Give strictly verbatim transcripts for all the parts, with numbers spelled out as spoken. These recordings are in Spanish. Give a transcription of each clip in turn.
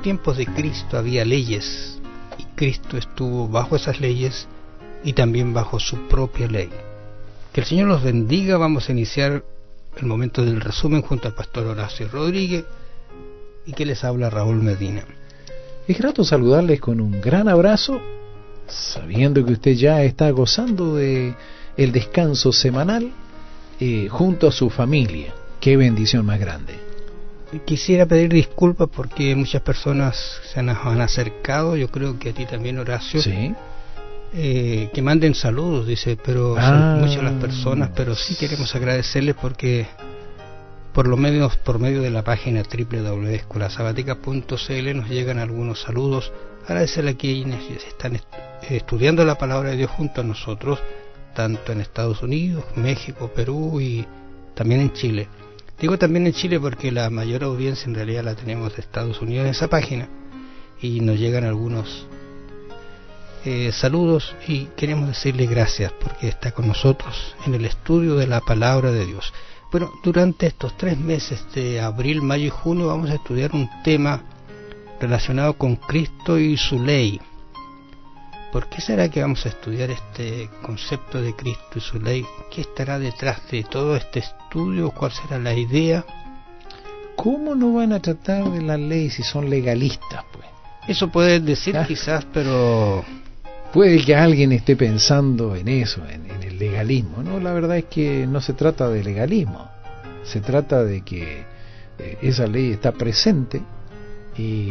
tiempos de Cristo había leyes, y Cristo estuvo bajo esas leyes y también bajo su propia ley. Que el Señor los bendiga. Vamos a iniciar el momento del resumen junto al pastor Horacio Rodríguez, y que les habla Raúl Medina. Es grato saludarles con un gran abrazo, sabiendo que usted ya está gozando de el descanso semanal eh, junto a su familia. Qué bendición más grande. Quisiera pedir disculpas porque muchas personas se nos han acercado, yo creo que a ti también, Horacio. Sí. Eh, que manden saludos, dice, pero ah, son muchas las personas, pero sí queremos agradecerles porque por lo menos por medio de la página doble u doble u doble u punto escuela sabática punto c l nos llegan algunos saludos. Agradecerle a quienes están est- estudiando la palabra de Dios junto a nosotros, tanto en Estados Unidos, México, Perú y también en Chile. Digo también en Chile porque la mayor audiencia en realidad la tenemos de Estados Unidos en esa página, y nos llegan algunos Eh, saludos, y queremos decirle gracias porque está con nosotros en el estudio de la palabra de Dios. Bueno, durante estos tres meses de abril, mayo y junio vamos a estudiar un tema relacionado con Cristo y su ley. ¿Por qué será que vamos a estudiar este concepto de Cristo y su ley? ¿Qué estará detrás de todo este estudio? ¿Cuál será la idea? ¿Cómo no van a tratar de la ley si son legalistas, pues? Eso puedes decir ¿Ah? quizás, pero puede que alguien esté pensando en eso, en, en el legalismo. No, la verdad es que no se trata de legalismo. Se trata de que eh, esa ley está presente y,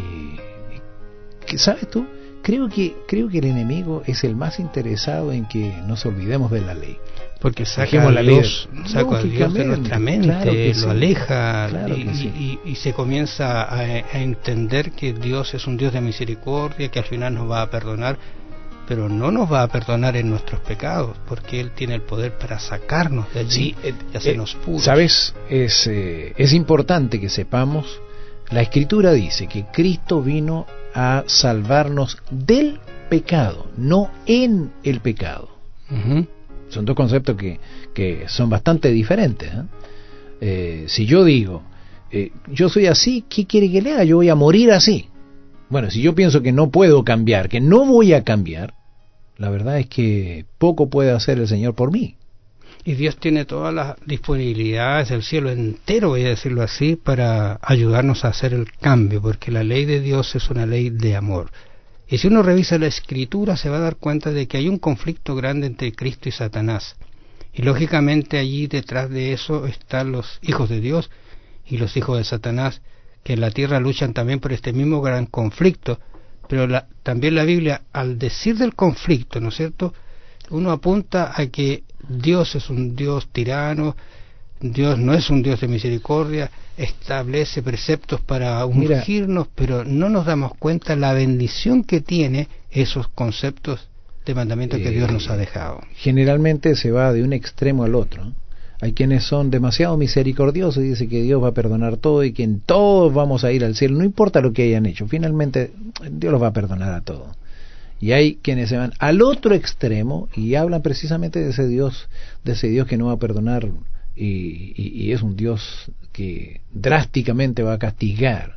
y ¿sabes tú? Creo que creo que el enemigo es el más interesado en que nos olvidemos de la ley. Porque saca a Dios, saca a Dios de nuestra mente, claro lo sí, aleja, claro y, sí. y, y se comienza a, a entender que Dios es un Dios de misericordia, que al final nos va a perdonar, pero no nos va a perdonar en nuestros pecados, porque Él tiene el poder para sacarnos de allí sí, eh, y hacernos puros. ¿Sabes? Es, eh, es importante que sepamos, la Escritura dice que Cristo vino a salvarnos del pecado, no en el pecado. Uh-huh. Son dos conceptos que, que son bastante diferentes, ¿eh? Eh, si yo digo, eh, yo soy así, ¿qué quiere que le haga? Yo voy a morir así. Bueno, si yo pienso que no puedo cambiar, que no voy a cambiar, la verdad es que poco puede hacer el Señor por mí. Y Dios tiene todas las disponibilidades del cielo entero, voy a decirlo así, para ayudarnos a hacer el cambio, porque la ley de Dios es una ley de amor. Y si uno revisa la Escritura se va a dar cuenta de que hay un conflicto grande entre Cristo y Satanás. Y lógicamente allí detrás de eso están los hijos de Dios y los hijos de Satanás, que en la tierra luchan también por este mismo gran conflicto. Pero la, también la Biblia, al decir del conflicto, ¿no es cierto?, uno apunta a que Dios es un Dios tirano, Dios no es un Dios de misericordia, establece preceptos para ungirnos, pero no nos damos cuenta la bendición que tiene esos conceptos de mandamientos que eh, Dios nos ha dejado. Generalmente se va de un extremo al otro. Hay quienes son demasiado misericordiosos y dicen que Dios va a perdonar todo y que en todos vamos a ir al cielo, no importa lo que hayan hecho, finalmente Dios los va a perdonar a todos. Y hay quienes se van al otro extremo y hablan precisamente de ese Dios, de ese Dios que no va a perdonar. Y, y, y es un Dios que drásticamente va a castigar,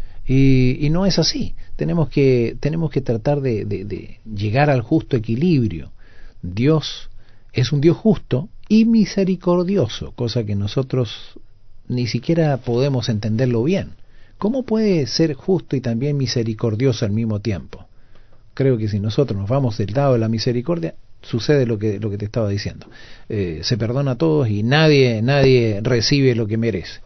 y, y no es así. Tenemos que tenemos que tratar de, de, de llegar al justo equilibrio. Dios es un Dios justo y misericordioso, cosa que nosotros ni siquiera podemos entenderlo bien. ¿Cómo puede ser justo y también misericordioso al mismo tiempo? Creo que si nosotros nos vamos del lado de la misericordia, sucede lo que lo que te estaba diciendo. Eh, se perdona a todos y nadie nadie recibe lo que merece.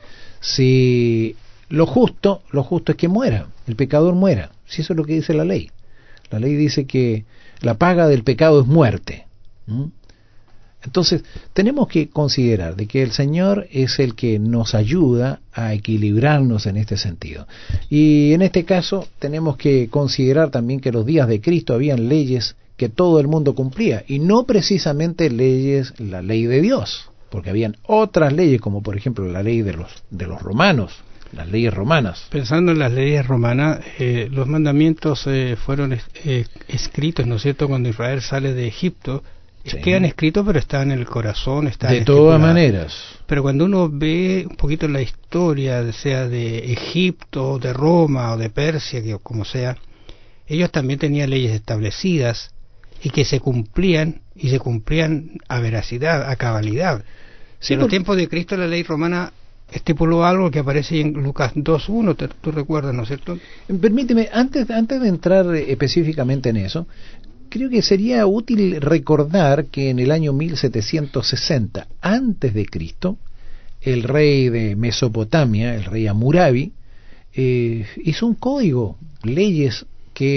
Si lo justo, lo justo es que muera, el pecador muera. Si eso es lo que dice la ley. La ley dice que la paga del pecado es muerte. ¿Mm? Entonces, tenemos que considerar de que el Señor es el que nos ayuda a equilibrarnos en este sentido. Y en este caso, tenemos que considerar también que los días de Cristo habían leyes que todo el mundo cumplía, y no precisamente leyes, la ley de Dios, porque habían otras leyes, como por ejemplo la ley de los, de los romanos, las leyes romanas. Pensando en las leyes romanas, eh, los mandamientos eh, fueron eh, escritos, ¿no es cierto?, cuando Israel sale de Egipto, sí. quedan escritos, pero están en el corazón, están de todas maneras. Pero cuando uno ve un poquito la historia, sea de Egipto, de Roma o de Persia, que como sea, ellos también tenían leyes establecidas y que se cumplían, y se cumplían a veracidad, a cabalidad. Sí, en los tiempos de Cristo la ley romana estipuló algo que aparece en Lucas dos uno, tú recuerdas, ¿no es cierto? Permíteme, antes, antes de entrar específicamente en eso, creo que sería útil recordar que en el año mil setecientos sesenta antes de Cristo, el rey de Mesopotamia, el rey Hammurabi, eh, hizo un código, leyes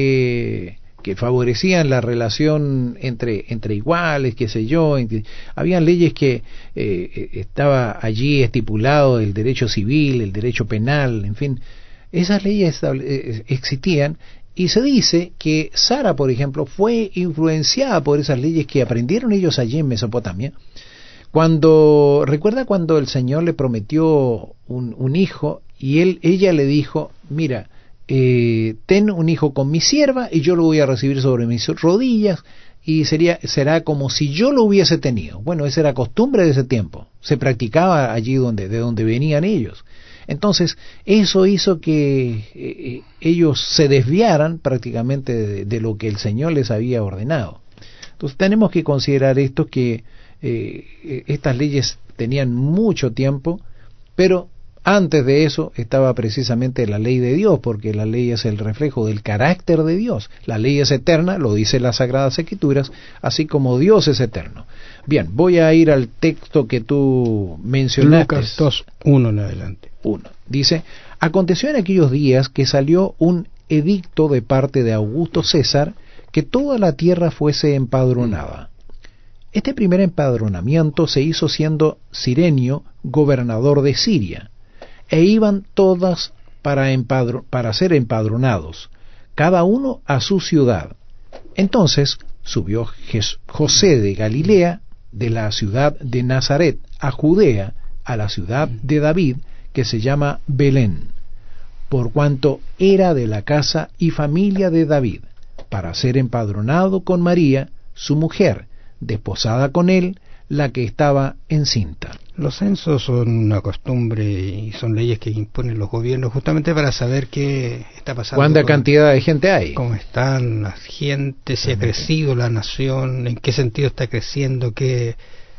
que que favorecían la relación entre entre iguales, qué sé yo. Entre, habían leyes que eh, estaba allí estipulado el derecho civil, el derecho penal, en fin, esas leyes eh, existían, y se dice que Sara, por ejemplo, fue influenciada por esas leyes que aprendieron ellos allí en Mesopotamia. Cuando recuerda cuando el Señor le prometió un, un hijo y él ella le dijo, mira, Eh, ten un hijo con mi sierva y yo lo voy a recibir sobre mis rodillas y sería será como si yo lo hubiese tenido. Bueno, esa era costumbre de ese tiempo, se practicaba allí donde de donde venían ellos. Entonces eso hizo que eh, ellos se desviaran prácticamente de, de lo que el Señor les había ordenado. Entonces tenemos que considerar esto, que eh, estas leyes tenían mucho tiempo, pero antes de eso estaba precisamente la ley de Dios, porque la ley es el reflejo del carácter de Dios. La ley es eterna, lo dice las Sagradas Escrituras, así como Dios es eterno. Bien, voy a ir al texto que tú mencionaste. Lucas dos, uno en adelante. uno. Dice, aconteció en aquellos días que salió un edicto de parte de Augusto César que toda la tierra fuese empadronada. Este primer empadronamiento se hizo siendo Cirenio gobernador de Siria, e iban todas para, empadro, para ser empadronados, cada uno a su ciudad. Entonces subió Jes- José de Galilea, de la ciudad de Nazaret, a Judea, a la ciudad de David, que se llama Belén, por cuanto era de la casa y familia de David, para ser empadronado con María, su mujer, desposada con él, la que estaba encinta. Los censos son una costumbre y son leyes que imponen los gobiernos justamente para saber qué está pasando. ¿Cuánta con, cantidad de gente hay? ¿Cómo están la gente? ¿Si ha crecido la nación? ¿En qué sentido está creciendo? ¿Qué,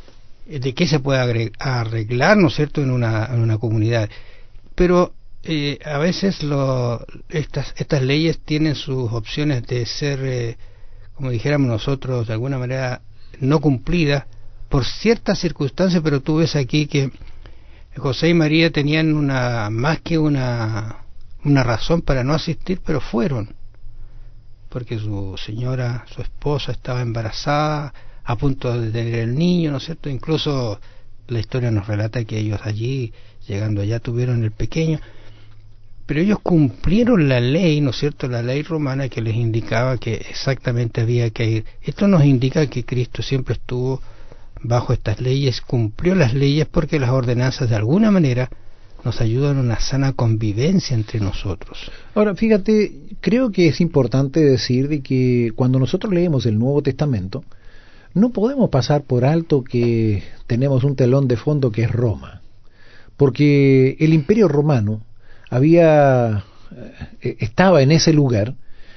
¿De qué se puede arreglar, ¿no es cierto?, en una, en una comunidad? Pero eh, a veces lo, estas, estas leyes tienen sus opciones de ser, eh, como dijéramos nosotros, de alguna manera no cumplidas por ciertas circunstancias, pero tú ves aquí que José y María tenían una más que una una razón para no asistir, pero fueron, porque su señora, su esposa, estaba embarazada, a punto de tener el niño, ¿no es cierto? Incluso la historia nos relata que ellos allí, llegando allá, tuvieron el pequeño, pero ellos cumplieron la ley, ¿no es cierto?, la ley romana que les indicaba que exactamente había que ir. Esto nos indica que Cristo siempre estuvo bajo estas leyes, cumplió las leyes, porque las ordenanzas de alguna manera nos ayudan a una sana convivencia entre nosotros. Ahora, fíjate, creo que es importante decir de que cuando nosotros leemos el Nuevo Testamento, no podemos pasar por alto que tenemos un telón de fondo que es Roma, porque el Imperio Romano había eh, estaba en ese lugar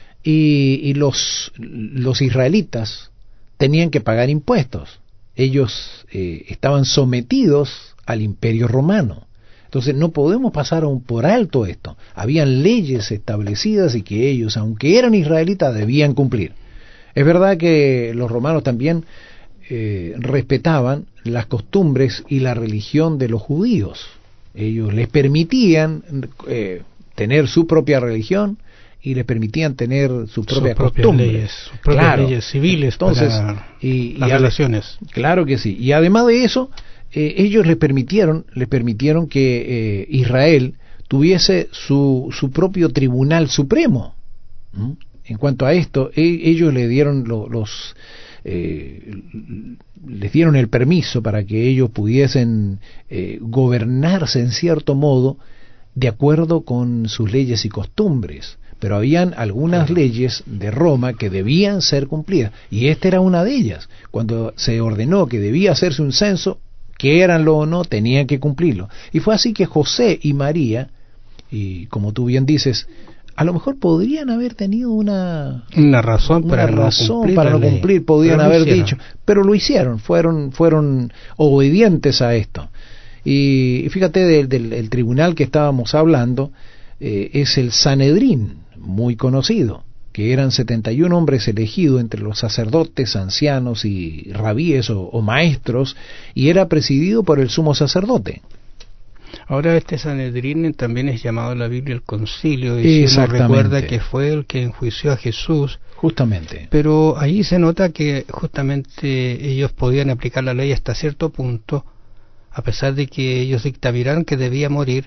y, y los, los israelitas tenían que pagar impuestos. Ellos eh, estaban sometidos al Imperio Romano. Entonces no podemos pasar aún por alto esto. Habían leyes establecidas y que ellos, aunque eran israelitas, debían cumplir. Es verdad que los romanos también eh, respetaban las costumbres y la religión de los judíos. Ellos les permitían eh, tener su propia religión y les permitían tener sus propias costumbres, leyes, sus propias claro, leyes civiles. Entonces, para y, las y relaciones. Claro que sí. Y además de eso, eh, ellos les permitieron, les permitieron que eh, Israel tuviese su, su propio tribunal supremo. ¿Mm? En cuanto a esto, e, ellos le dieron lo, los eh, les dieron el permiso para que ellos pudiesen eh, gobernarse en cierto modo de acuerdo con sus leyes y costumbres. pero habían algunas claro. leyes de Roma que debían ser cumplidas, y esta era una de ellas. Cuando se ordenó que debía hacerse un censo, que eranlo o no, tenían que cumplirlo. Y fue así que José y María, y como tú bien dices, a lo mejor podrían haber tenido una una razón una para razón no cumplir, para no cumplir, podían pero haber dicho, pero lo hicieron, fueron fueron obedientes a esto. Y fíjate, del, del el tribunal que estábamos hablando, eh, es el Sanedrín, muy conocido, que eran setenta y un hombres elegidos entre los sacerdotes, ancianos y rabíes o, o maestros, y era presidido por el sumo sacerdote. Ahora este Sanedrín también es llamado en la Biblia el concilio, y se nos recuerda que fue el que enjuició a Jesús. Justamente. Pero ahí se nota que justamente ellos podían aplicar la ley hasta cierto punto, a pesar de que ellos dictaminaron que debía morir.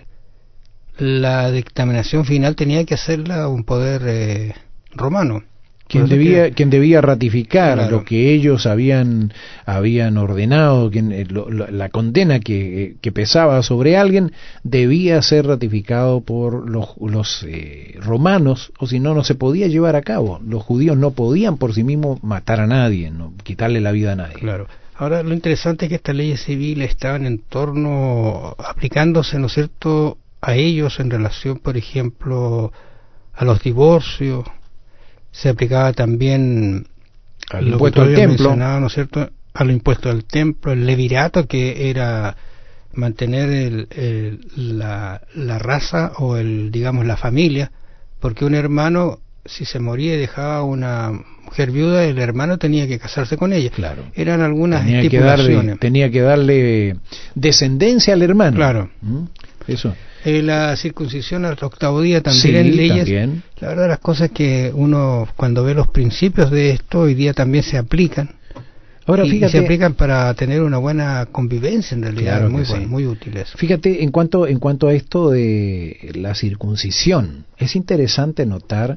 La dictaminación final tenía que hacerla un poder eh, romano. Quien debía, que, quien debía ratificar claro. lo que ellos habían, habían ordenado, quien, lo, lo, la condena que, que pesaba sobre alguien, debía ser ratificado por los, los eh, romanos, o si no, no se podía llevar a cabo. Los judíos no podían por sí mismos matar a nadie, no quitarle la vida a nadie. Claro. Ahora, lo interesante es que estas leyes civiles estaban en torno, aplicándose, ¿no es cierto?, a ellos en relación, por ejemplo, a los divorcios. Se aplicaba también al impuesto al templo, ¿no es cierto?, al impuesto al templo, el levirato, que era mantener el, el, la, la raza o el, digamos, la familia, porque un hermano, si se moría y dejaba una mujer viuda, el hermano tenía que casarse con ella. Claro. Eran algunas tenía estipulaciones. Que darle, tenía que darle descendencia al hermano. Claro. ¿Mm? Eso. Eh, la circuncisión al octavo día también, sí, en leyes. También. La verdad, las cosas que uno, cuando ve los principios de esto, hoy día también se aplican. Ahora, y, fíjate, y se aplican para tener una buena convivencia, en realidad. Claro, muy sí. bueno, muy útiles. Fíjate, en cuanto, en cuanto a esto de la circuncisión, es interesante notar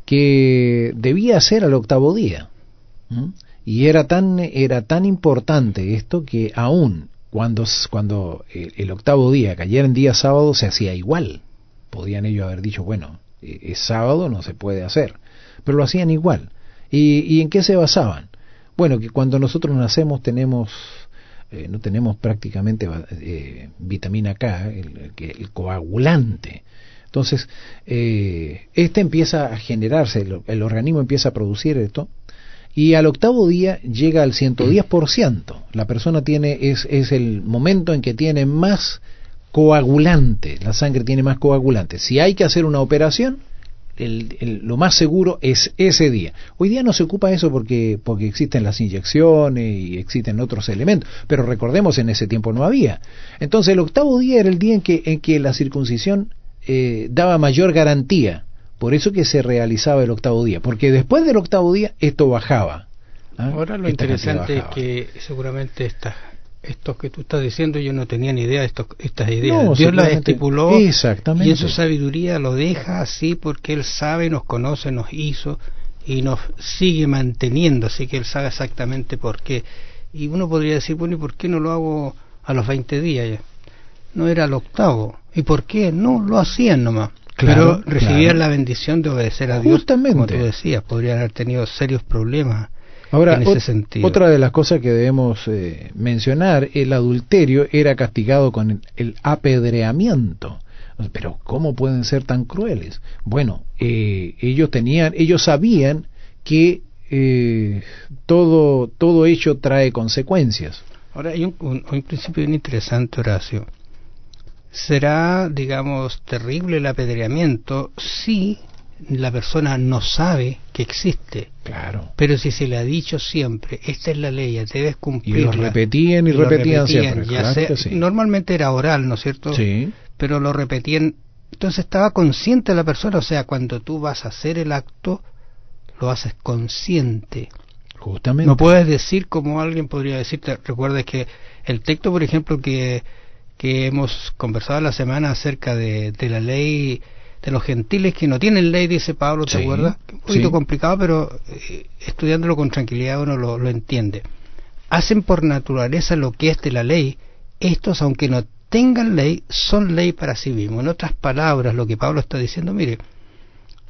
que debía ser al octavo día. ¿Mm? Y era tan, era tan importante esto que aún cuando, cuando el, el octavo día cayera en día sábado se hacía igual. Podían ellos haber dicho, bueno, es sábado, no se puede hacer, pero lo hacían igual. ¿Y, y en qué se basaban? Bueno, que cuando nosotros nacemos tenemos, eh, no tenemos prácticamente eh, vitamina K, el, el, el coagulante. Entonces, eh, este empieza a generarse, el, el organismo empieza a producir esto, y al octavo día llega al ciento diez por ciento. La persona tiene, es, es el momento en que tiene más coagulante, la sangre tiene más coagulante. Si hay que hacer una operación, el, el, lo más seguro es ese día. Hoy día no se ocupa eso porque, porque existen las inyecciones y existen otros elementos, pero recordemos, en ese tiempo no había. Entonces el octavo día era el día en que, en que la circuncisión eh, daba mayor garantía. Por eso que se realizaba el octavo día, porque después del octavo día esto bajaba. ¿Ah? Ahora lo Esta interesante es que seguramente estas estos que tú estás diciendo, yo no tenía ni idea de estos, estas ideas. No, Dios las estipuló, exactamente. Y en su sabiduría lo deja así porque Él sabe, nos conoce, nos hizo y nos sigue manteniendo, así que Él sabe exactamente por qué. Y uno podría decir, bueno, ¿y por qué no lo hago a los veinte días ya? No era al octavo. ¿Y por qué? No, lo hacían nomás. Claro, pero recibían claro. la bendición de obedecer a Dios. Justamente. Como tú decías, podrían haber tenido serios problemas. Ahora, en ese sentido. Otra de las cosas que debemos eh, mencionar, el adulterio era castigado con el, el apedreamiento. Pero ¿cómo pueden ser tan crueles? Bueno, eh, ellos tenían, ellos sabían que eh, todo todo hecho trae consecuencias. Ahora hay un, un, un principio bien interesante, Horacio. Será, digamos, terrible el apedreamiento si la persona no sabe que existe. Claro. Pero si se le ha dicho siempre, esta es la ley, debes cumplirla. Y lo repetían y, y repetían, repetían siempre. Ya claro sea, que sí. Normalmente era oral, ¿no es cierto? Sí. Pero lo repetían. Entonces estaba consciente la persona, o sea, cuando tú vas a hacer el acto, lo haces consciente. Justamente. No puedes decir como alguien podría decirte. Recuerda que el texto, por ejemplo, que, que hemos conversado la semana acerca de, de la ley de los gentiles que no tienen ley, dice Pablo, ¿te sí, acuerdas? Un poquito sí. complicado, pero eh, estudiándolo con tranquilidad uno lo, lo entiende. Hacen por naturaleza lo que es de la ley. Estos, aunque no tengan ley, son ley para sí mismos. En otras palabras, lo que Pablo está diciendo, mire,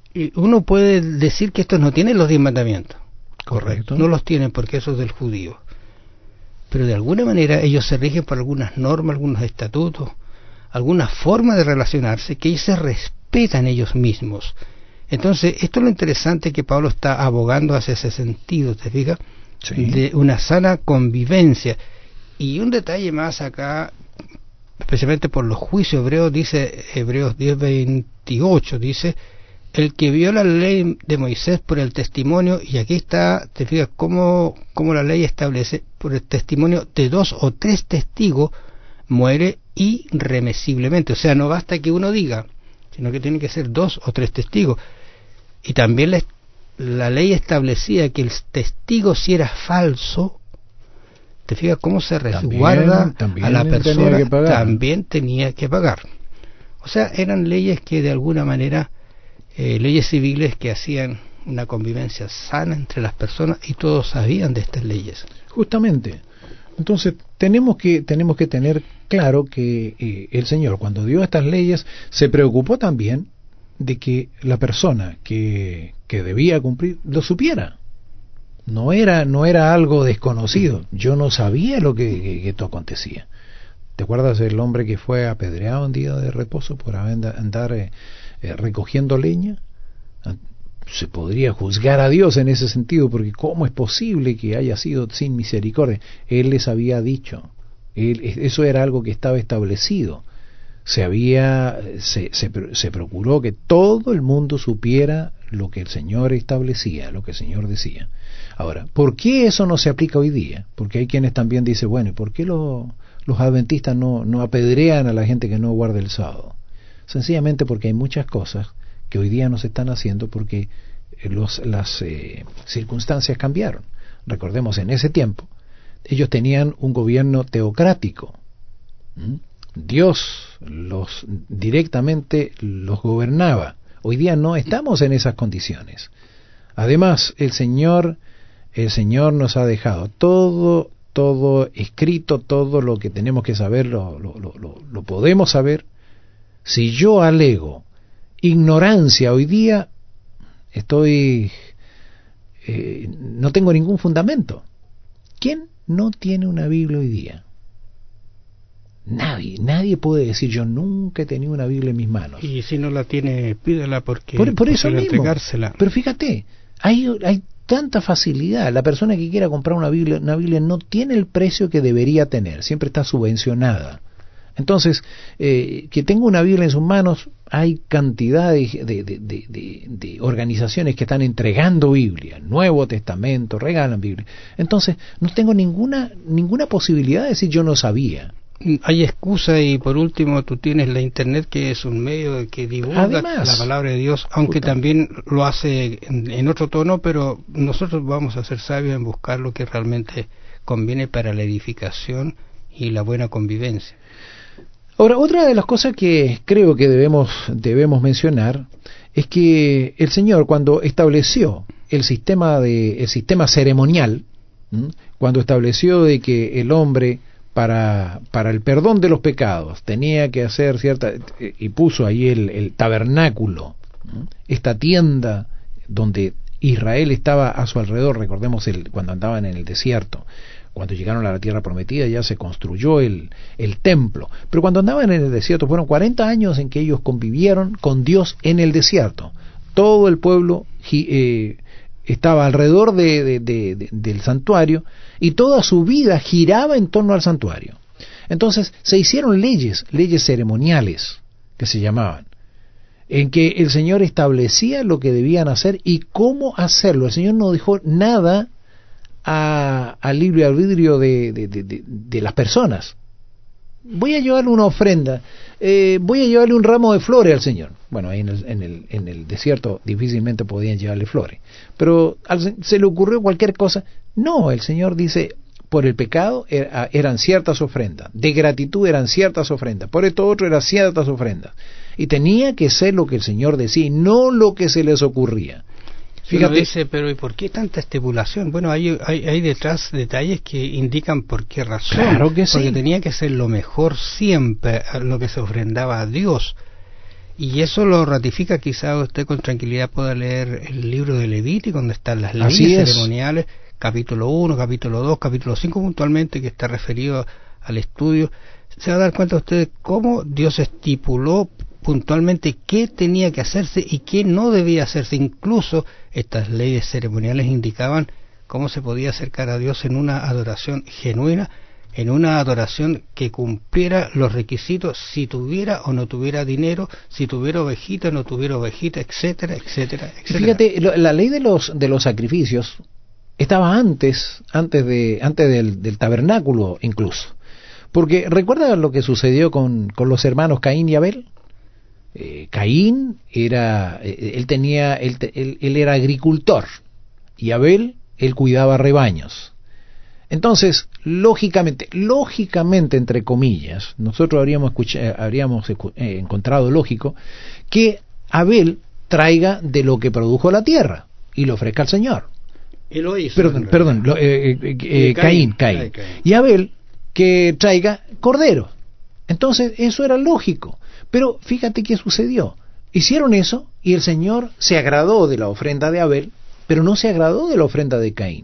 Y uno puede decir que estos no tienen los diez mandamientos. Correcto. No los tienen porque eso es del judío. Pero de alguna manera ellos se rigen por algunas normas, algunos estatutos, alguna forma de relacionarse que ellos se respetan ellos mismos. Entonces, esto es lo interesante, que Pablo está abogando hacia ese sentido, ¿te fijas? Sí. De una sana convivencia. Y un detalle más acá, especialmente por los juicios hebreos, dice Hebreos diez veintiocho, dice: el que viola la ley de Moisés por el testimonio, y aquí está, te fijas cómo, cómo la ley establece, por el testimonio de dos o tres testigos, muere irremisiblemente. O sea, no basta que uno diga, sino que tiene que ser dos o tres testigos. Y también la, la ley establecía que el testigo, si era falso, te fijas cómo se resguarda también, también a la persona, tenía que pagar. también tenía que pagar. O sea, eran leyes que de alguna manera, eh, leyes civiles que hacían una convivencia sana entre las personas, y todos sabían de estas leyes. Justamente. Entonces tenemos que tenemos que tener claro que eh, el Señor, cuando dio estas leyes, se preocupó también de que la persona que, que debía cumplir lo supiera. No era no era algo desconocido. Yo no sabía lo que, que, que esto acontecía. ¿Te acuerdas del hombre que fue apedreado un día de reposo por andar eh, eh, recogiendo leña? Se podría juzgar a Dios en ese sentido, porque ¿cómo es posible que haya sido sin misericordia? Él les había dicho, él, eso era algo que estaba establecido. Se había, se, se, se procuró que todo el mundo supiera lo que el Señor establecía, lo que el Señor decía. Ahora, ¿por qué eso no se aplica hoy día? Porque hay quienes también dicen, bueno, ¿y por qué lo, los adventistas no, no apedrean a la gente que no guarda el sábado? Sencillamente porque hay muchas cosas que hoy día no se están haciendo porque los, las eh, circunstancias cambiaron. Recordemos, en ese tiempo ellos tenían un gobierno teocrático. ¿Mm? Dios los directamente los gobernaba. Hoy día no estamos en esas condiciones. Además, el Señor, el Señor nos ha dejado todo, todo escrito, todo lo que tenemos que saber, lo, lo, lo, lo podemos saber. Si yo alego ignorancia hoy día, estoy eh, no tengo ningún fundamento. ¿Quién no tiene una Biblia hoy día? Nadie, nadie puede decir yo nunca he tenido una Biblia en mis manos. Y si no la tiene, pídela porque por, por eso mismo. Entregársela. Pero fíjate, hay, hay tanta facilidad. La persona que quiera comprar una Biblia, una Biblia no tiene el precio que debería tener, siempre está subvencionada. Entonces, eh, que tenga una Biblia en sus manos, hay cantidad de, de, de, de, de, de organizaciones que están entregando Biblia, Nuevo Testamento, regalan Biblia. Entonces, no tengo ninguna ninguna posibilidad de decir yo no sabía. Hay excusa, y por último tú tienes la internet, que es un medio que divulga Además, la palabra de Dios, aunque justo. también lo hace en, en otro tono, pero nosotros vamos a ser sabios en buscar lo que realmente conviene para la edificación y la buena convivencia. Ahora, otra de las cosas que creo que debemos debemos mencionar es que el Señor, cuando estableció el sistema de el sistema ceremonial, ¿m? cuando estableció de que el hombre para para el perdón de los pecados tenía que hacer cierta, y puso ahí el, el tabernáculo, ¿m? esta tienda donde Israel estaba a su alrededor. Recordemos el cuando andaban en el desierto. Cuando llegaron a la tierra prometida ya se construyó el, el templo. Pero cuando andaban en el desierto fueron cuarenta años en que ellos convivieron con Dios en el desierto. Todo el pueblo eh, estaba alrededor de, de, de, de, del santuario, y toda su vida giraba en torno al santuario. Entonces se hicieron leyes, leyes ceremoniales que se llamaban, en que el Señor establecía lo que debían hacer y cómo hacerlo. El Señor no dejó nada A, al libre albedrío de, de, de, de, de las personas. Voy a llevarle una ofrenda, eh, voy a llevarle un ramo de flores al Señor. Bueno, ahí en el, en el, en el desierto difícilmente podían llevarle flores, pero al, se le ocurrió cualquier cosa. No, el Señor dice, por el pecado era, eran ciertas ofrendas, de gratitud eran ciertas ofrendas, por esto otro eran ciertas ofrendas, y tenía que ser lo que el Señor decía y no lo que se les ocurría. Fíjate, uno dice, pero ¿y por qué tanta estipulación? Bueno, hay, hay, hay detrás detalles que indican por qué razón. Claro que sí. Porque tenía que ser lo mejor siempre, lo que se ofrendaba a Dios. Y eso lo ratifica, quizá usted con tranquilidad pueda leer el libro de Levítico, donde están las leyes ceremoniales, capítulo uno, capítulo dos, capítulo cinco puntualmente, que está referido al estudio. Se va a dar cuenta usted cómo Dios estipuló puntualmente qué tenía que hacerse y qué no debía hacerse. Incluso estas leyes ceremoniales indicaban cómo se podía acercar a Dios en una adoración genuina, en una adoración que cumpliera los requisitos, si tuviera o no tuviera dinero, si tuviera ovejita o no tuviera ovejita, etcétera, etcétera, etcétera. Fíjate, lo, la ley de los de los sacrificios estaba antes, antes de antes del, del tabernáculo incluso. Porque recuerda lo que sucedió con, con los hermanos Caín y Abel. Eh, Caín era, eh, él tenía, él, él, él era agricultor, y Abel, él cuidaba rebaños. Entonces, lógicamente, lógicamente entre comillas, nosotros habríamos escuchado, habríamos eh, encontrado lógico que Abel traiga de lo que produjo la tierra y lo ofrezca al Señor. Y lo hizo. Perdón, perdón, lo, eh, eh, eh, Caín, Caín, Caín. Caín. Y Abel que traiga cordero. Entonces, eso era lógico. Pero fíjate qué sucedió. Hicieron eso y el Señor se agradó de la ofrenda de Abel, pero no se agradó de la ofrenda de Caín.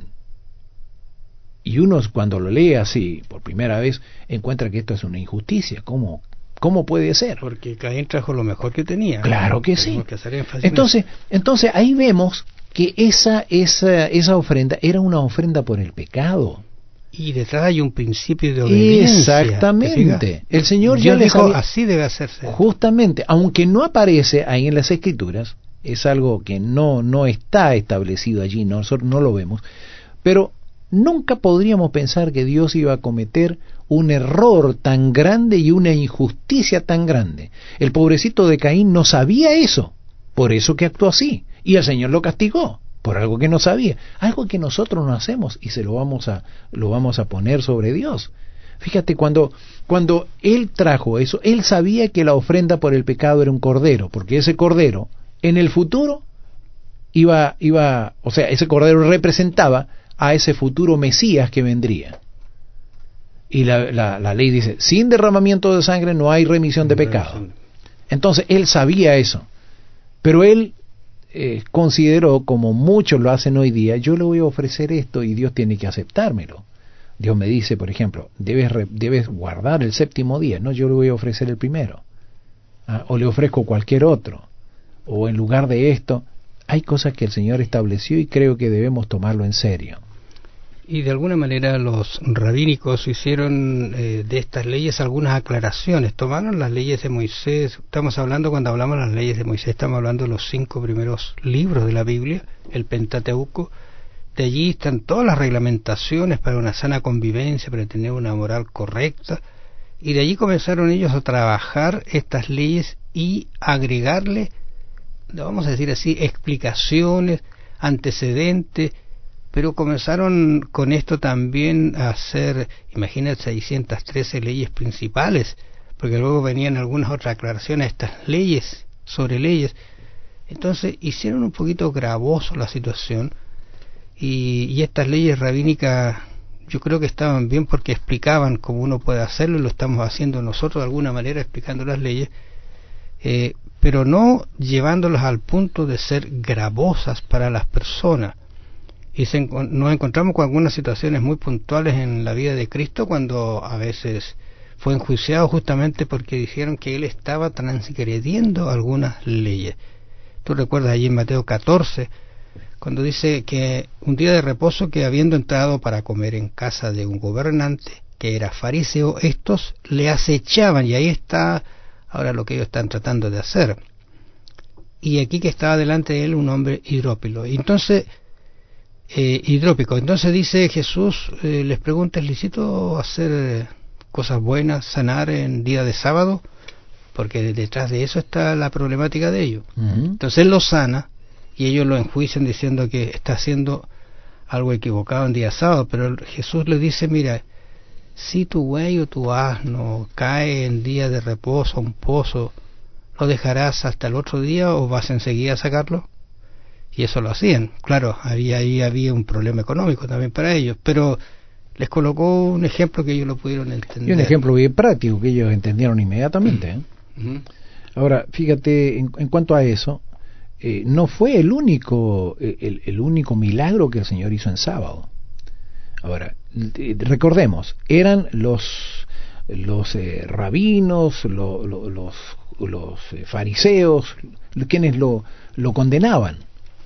Y uno cuando lo lee así por primera vez encuentra que esto es una injusticia. ¿Cómo, cómo puede ser? Porque Caín trajo lo mejor que tenía. Claro que sí. Que entonces, entonces ahí vemos que esa, esa, esa ofrenda era una ofrenda por el pecado. Y detrás hay un principio de obediencia. Exactamente. El Señor Dios ya dijo, había... así debe hacerse. Justamente, aunque no aparece ahí en las Escrituras, es algo que no, no está establecido allí, nosotros no lo vemos, pero nunca podríamos pensar que Dios iba a cometer un error tan grande y una injusticia tan grande. El pobrecito de Caín no sabía eso, por eso que actuó así, y el Señor lo castigó por algo que no sabía, algo que nosotros no hacemos y se lo vamos a lo vamos a poner sobre Dios. Fíjate, cuando cuando él trajo eso, él sabía que la ofrenda por el pecado era un cordero, porque ese cordero en el futuro iba iba, o sea, ese cordero representaba a ese futuro Mesías que vendría. Y la, la, la ley dice, sin derramamiento de sangre no hay remisión de pecado. Entonces él sabía eso, pero él Eh, consideró, como muchos lo hacen hoy día, yo le voy a ofrecer esto y Dios tiene que aceptármelo. Dios me dice, por ejemplo, debes, re, debes guardar el séptimo día, no, yo le voy a ofrecer el primero, ¿ah? O le ofrezco cualquier otro, o en lugar de esto. Hay cosas que el Señor estableció y creo que debemos tomarlo en serio. Y de alguna manera los rabínicos hicieron eh, de estas leyes algunas aclaraciones, tomaron las leyes de Moisés. Estamos hablando, cuando hablamos de las leyes de Moisés, estamos hablando de los cinco primeros libros de la Biblia, el Pentateuco. De allí están todas las reglamentaciones para una sana convivencia, para tener una moral correcta, y de allí comenzaron ellos a trabajar estas leyes y agregarle, vamos a decir así, explicaciones, antecedentes. Pero comenzaron con esto también a hacer, imagínate, seiscientas trece leyes principales, porque luego venían algunas otras aclaraciones a estas leyes, sobre leyes. Entonces hicieron un poquito gravoso la situación, y, y estas leyes rabínicas yo creo que estaban bien porque explicaban cómo uno puede hacerlo, y lo estamos haciendo nosotros de alguna manera, explicando las leyes, eh, pero no llevándolas al punto de ser gravosas para las personas. Y se, nos encontramos con algunas situaciones muy puntuales en la vida de Cristo, cuando a veces fue enjuiciado justamente porque dijeron que él estaba transgrediendo algunas leyes. Tú recuerdas allí en Mateo catorce, cuando dice que un día de reposo, que habiendo entrado para comer en casa de un gobernante que era fariseo, estos le acechaban, y ahí está ahora lo que ellos están tratando de hacer. Y aquí que estaba delante de él un hombre hidrópilo. Entonces, Eh, hidrópico. Entonces dice Jesús, eh, les pregunta, ¿es lícito hacer cosas buenas, sanar en día de sábado? Porque detrás de eso está la problemática de ellos. Uh-huh. Entonces él lo sana y ellos lo enjuician diciendo que está haciendo algo equivocado en día sábado, pero Jesús le dice, mira, si tu buey o tu asno cae en día de reposo a un pozo, ¿lo dejarás hasta el otro día o vas enseguida a sacarlo? Y eso lo hacían. Claro, había, ahí había un problema económico también para ellos, pero les colocó un ejemplo que ellos lo pudieron entender. Y un ejemplo bien práctico que ellos entendieron inmediatamente, ¿eh? Uh-huh. Ahora, fíjate, en, en cuanto a eso, eh, no fue el único, el, el único milagro que el Señor hizo en sábado. Ahora, recordemos, eran los los eh, rabinos, lo, lo, los, los eh, fariseos, quienes lo, lo condenaban.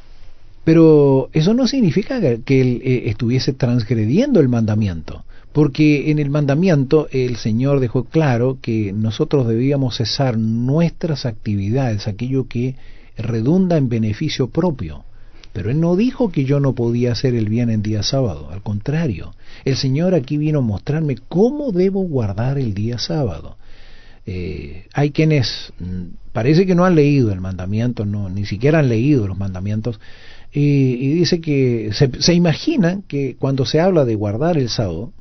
Pero eso no significa que él eh, estuviese transgrediendo el mandamiento, porque en el mandamiento el Señor dejó claro que nosotros debíamos cesar nuestras actividades, aquello que redunda en beneficio propio. Pero Él no dijo que yo no podía hacer el bien en día sábado, al contrario, el Señor aquí vino a mostrarme cómo debo guardar el día sábado. Eh, hay quienes mm, parece que no han leído el mandamiento, no, ni siquiera han leído los mandamientos, y, y dice que se, se imaginan que cuando se habla de guardar el sábado,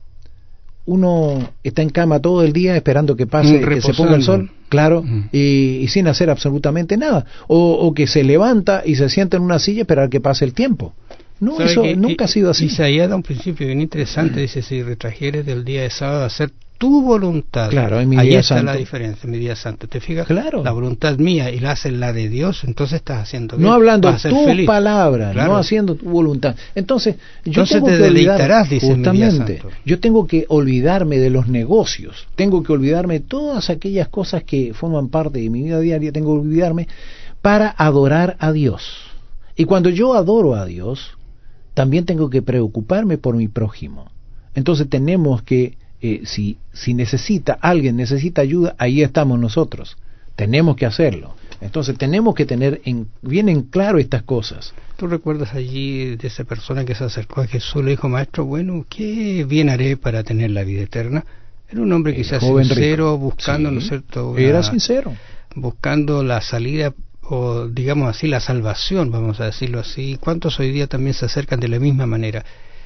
uno está en cama todo el día esperando que pase, que se ponga el sol, claro, mm. y, y sin hacer absolutamente nada, o, o que se levanta y se sienta en una silla a esperar que pase el tiempo. No, eso que, nunca ha sido así. Isaías da un principio bien interesante, dice, si retrajeres del día de sábado a hacer tu voluntad. Claro, en mi ahí día está santo. La diferencia, en mi día santo. ¿Te fijas? Claro. La voluntad mía y la haces la de Dios, entonces estás haciendo bien. No hablando tu feliz. palabra, claro. no haciendo tu voluntad. Entonces, yo entonces tengo te que olvidar, dice justamente, yo tengo que olvidarme de los negocios, tengo que olvidarme de todas aquellas cosas que forman parte de mi vida diaria, tengo que olvidarme para adorar a Dios. Y cuando yo adoro a Dios, también tengo que preocuparme por mi prójimo. Entonces tenemos que Eh, si, si necesita, alguien necesita ayuda, ahí estamos nosotros, tenemos que hacerlo. Entonces tenemos que tener en, bien en claro estas cosas. ¿Tú recuerdas allí de esa persona que se acercó a Jesús, le dijo, maestro, bueno, ¿qué bien haré para tener la vida eterna? Era un hombre quizás sincero, rico. buscando, sí, ¿no es cierto? Una, era sincero. Buscando la salida, o digamos así, la salvación, vamos a decirlo así. ¿Cuántos hoy día también se acercan de la misma manera?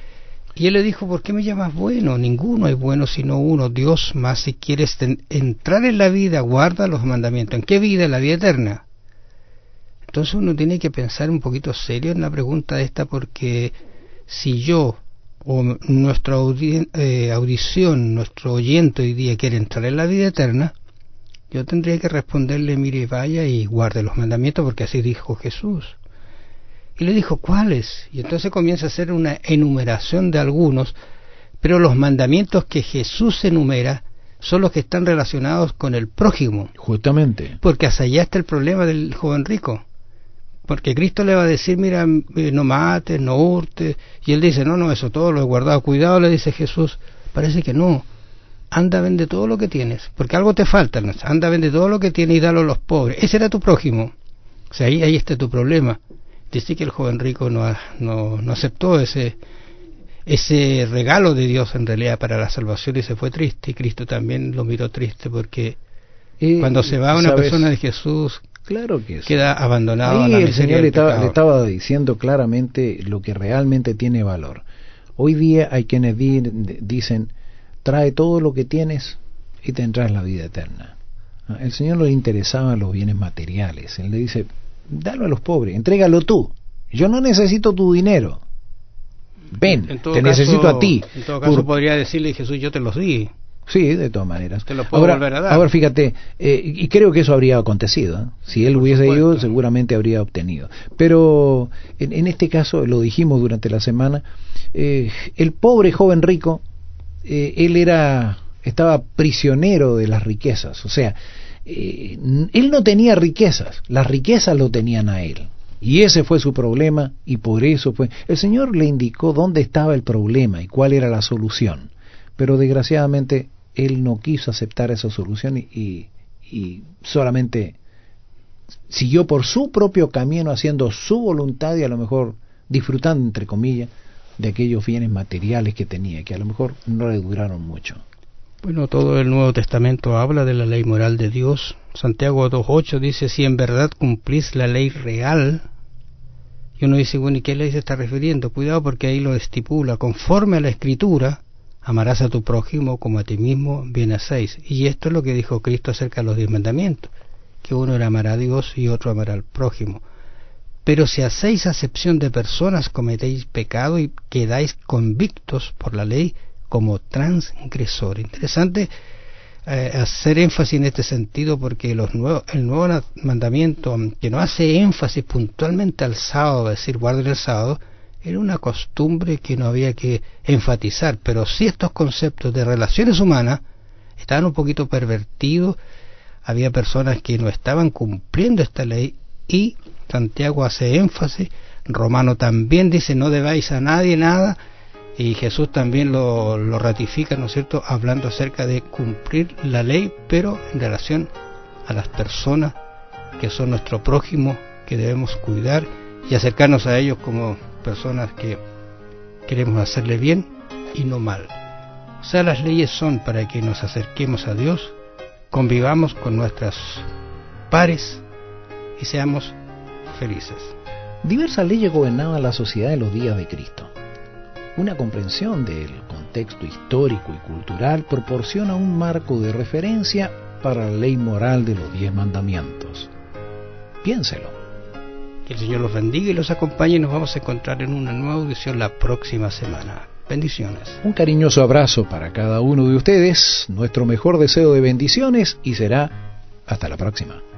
Y él le dijo, ¿por qué me llamas bueno? Ninguno es bueno sino uno, Dios. Más si quieres ten, entrar en la vida, guarda los mandamientos. ¿En qué vida? En la vida eterna. Entonces uno tiene que pensar un poquito serio en la pregunta esta, porque si yo o nuestra audi eh, audición, nuestro oyente hoy día quiere entrar en la vida eterna, yo tendría que responderle, mire, vaya y guarde los mandamientos, porque así dijo Jesús. Y le dijo, ¿cuáles? Y entonces comienza a hacer una enumeración de algunos, pero los mandamientos que Jesús enumera son los que están relacionados con el prójimo. Justamente. Porque hasta allá está el problema del joven rico. Porque Cristo le va a decir, mira, no mates, no hurtes. Y él dice, no, no, eso todo lo he guardado. Cuidado, le dice Jesús. Parece que no. Anda, vende todo lo que tienes, porque algo te falta. Anda, vende todo lo que tienes y dalo a los pobres. Ese era tu prójimo. O sea, ahí, ahí está tu problema. Dice que el joven rico no, no, no aceptó ese ese regalo de Dios en realidad para la salvación y se fue triste, y Cristo también lo miró triste, porque eh, cuando se va una ¿sabes? persona de Jesús, claro que queda sí. abandonado ahí a la el miseria Señor le estaba, pecado. le estaba diciendo claramente lo que realmente tiene valor. Hoy día hay quienes di, dicen, trae todo lo que tienes y tendrás la vida eterna. El Señor no le interesaban los bienes materiales. Él le dice, dalo a los pobres, entrégalo tú. Yo no necesito tu dinero. Ven, te caso, necesito a ti. En todo caso Por... podría decirle, Jesús, yo te los di. Sí, de todas maneras. Te los puedo ahora, volver a dar. Ahora fíjate, eh, y creo que eso habría acontecido. ¿eh? Si él Por hubiese supuesto. ido, seguramente habría obtenido. Pero en, en este caso, lo dijimos durante la semana, eh, el pobre joven rico, eh, él era, estaba prisionero de las riquezas. O sea, eh, él no tenía riquezas, las riquezas lo tenían a él. Y ese fue su problema, y por eso fue... El Señor le indicó dónde estaba el problema y cuál era la solución. Pero desgraciadamente él no quiso aceptar esa solución y, y, y solamente siguió por su propio camino, haciendo su voluntad y a lo mejor disfrutando, entre comillas, de aquellos bienes materiales que tenía, que a lo mejor no le duraron mucho. Bueno, todo el Nuevo Testamento habla de la ley moral de Dios. Santiago dos ocho dice, si en verdad cumplís la ley real... Y uno dice, bueno, ¿y qué ley se está refiriendo? Cuidado, porque ahí lo estipula, conforme a la Escritura, amarás a tu prójimo como a ti mismo, bien hacéis. Y esto es lo que dijo Cristo acerca de los diez mandamientos, que uno era amar a Dios y otro amar al prójimo. Pero si hacéis acepción de personas, cometéis pecado y quedáis convictos por la ley como transgresor. Interesante, eh, hacer énfasis en este sentido, porque los nuevos, el nuevo mandamiento, que no hace énfasis puntualmente al sábado, es decir, guarden el sábado, era una costumbre que no había que enfatizar, pero sí estos conceptos de relaciones humanas estaban un poquito pervertidos. Había personas que no estaban cumpliendo esta ley, y Santiago hace énfasis. Romano también dice: no debáis a nadie nada, y Jesús también lo, lo ratifica, ¿no es cierto?, hablando acerca de cumplir la ley, pero en relación a las personas que son nuestro prójimo, que debemos cuidar y acercarnos a ellos como personas que queremos hacerle bien y no mal. O sea, las leyes son para que nos acerquemos a Dios, convivamos con nuestras pares y seamos felices. Diversas leyes gobernaban la sociedad en los días de Cristo. Una comprensión del contexto histórico y cultural proporciona un marco de referencia para la ley moral de los diez mandamientos. Piénselo. Que el Señor los bendiga y los acompañe, y nos vamos a encontrar en una nueva audición la próxima semana. Bendiciones. Un cariñoso abrazo para cada uno de ustedes, nuestro mejor deseo de bendiciones, y será hasta la próxima.